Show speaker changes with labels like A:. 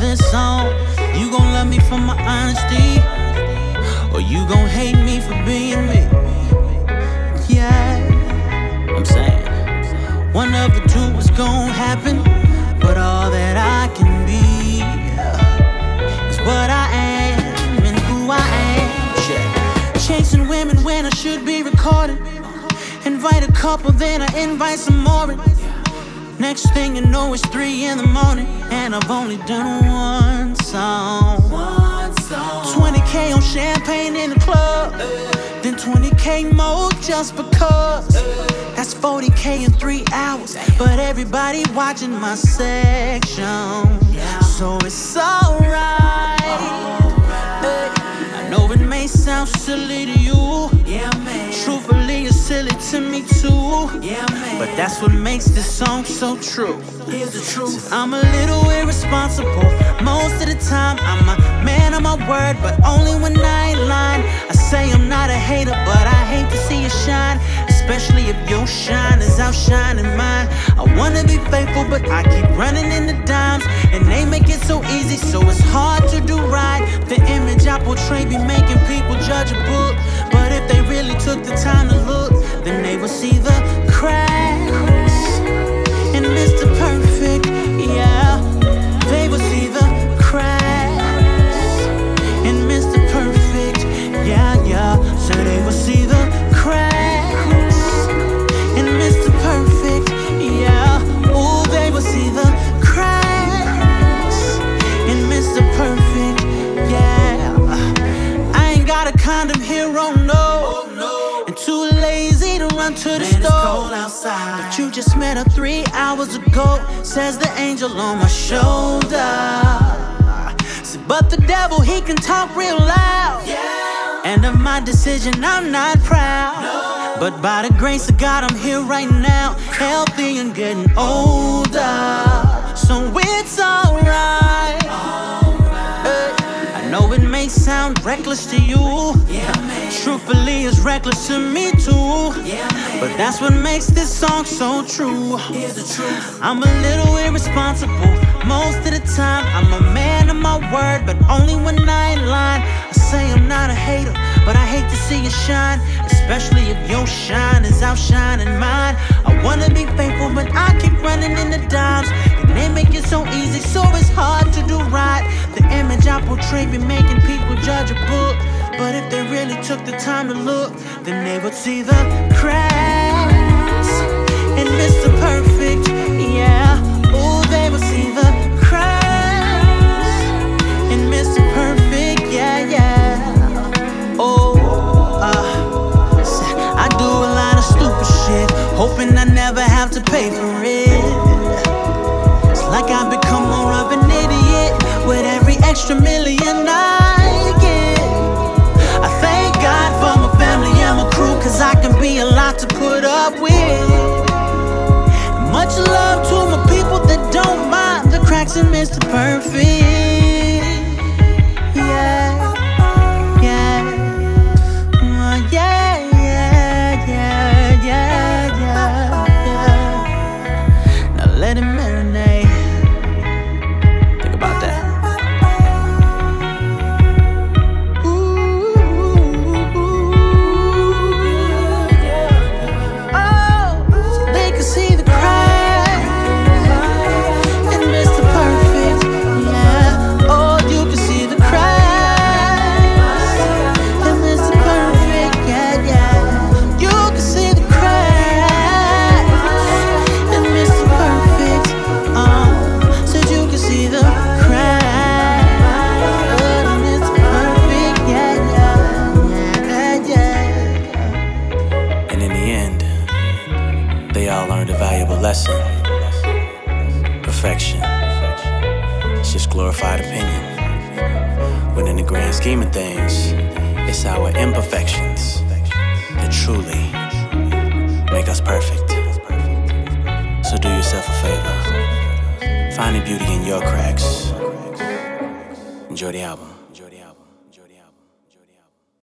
A: this song. You gon' love me for my honesty, or you gon' hate me for being me. Yeah, I'm saying one of the two is gon' happen, but all that I can be is what I am and who I am. Yeah. Chasing women when I should be recording. Invite a couple, then I invite some more. Next thing you know, it's 3 in the morning, and I've only done one song. 20K on champagne in the club, then 20K more just because. That's 40K in 3 hours, but everybody watching my section, so it's alright. I know it may sound silly to you, truthfully it's silly to me too, but that's what makes this song so true. Here's the truth. I'm a little irresponsible most of the time. I'm a man of my word, but only when I ain't lying. I say I'm not a hater, but I hate to see you shine, especially if your shine is outshining mine. I wanna be faithful, but I keep running into dimes, and they make it so easy, so it's hard to do right. The image I portray be making people judge a book, but if they really took the time to look, then they will see the cracks in Mr. Perfect. Yeah, they will see the cracks in Mr. Perfect. Yeah, yeah, so they will see the cracks in Mr. Perfect. Yeah, ooh, they will see the cracks in Mr. Perfect. Yeah, I ain't got a condom hero, no, and too lazy to run to the store. But you just met her 3 hours ago, says the angel on my shoulder. But the devil, he can talk real loud, and of my decision I'm not proud, but by the grace of God I'm here right now, healthy and getting older, so it's alright. I know it may sound reckless to you, truthfully it's reckless to me too, but that's what makes this song so true. I'm a little irresponsible most of the time. I'm a man of my word, but only when I ain't lying. I say I'm not a hater, but I hate to see you shine, especially if your shine is outshining mine. I wanna be faithful, but I keep running into dimes, and they make it so easy, so it's hard to do right. The image I portray be making people judge a book, but if they really took the time to look, then they would see the cracks in Mr. Perfect. Yeah, ooh, they would see the cracks in Mr. Perfect. Yeah, yeah. Oh, I do a lot of stupid shit, hoping I never have to pay for it. It's like I've become more of an idiot with every extra million I get. I thank God for my family and my crew, cause I can be a lot to put up with. Much love to my people that don't mind the cracks in Mr. Perfect. Yeah, yeah, yeah, yeah, yeah, yeah, yeah. Now let it marinate. Think about that.
B: They all learned a valuable lesson. Perfection, it's just glorified opinion, when in the grand scheme of things, it's our imperfections that truly make us perfect. So do yourself a favor, find the beauty in your cracks. Enjoy the album.